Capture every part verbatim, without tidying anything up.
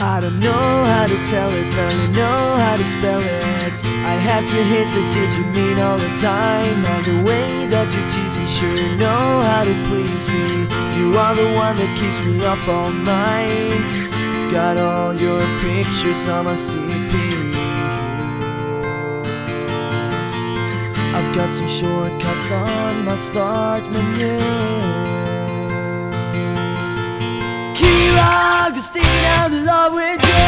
I don't know how to tell it, barely know how to spell it. I have to hit the did you mean all the time. And the way that you tease me, sure you know how to please me. You are the one that keeps me up all night. Got all your pictures on my C P U. I've got some shortcuts on my start menu. Kira Augustine, I'm in love with you.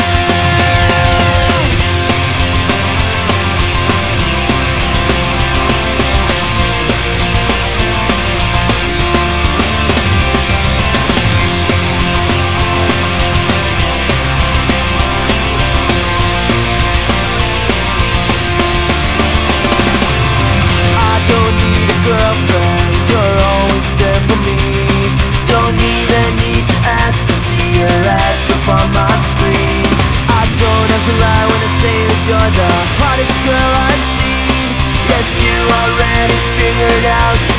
Girlfriend, you're always there for me. Don't even need to ask to see your ass up on my screen. I don't have to lie when I say that you're the hottest girl I've seen. Yes, you already figured out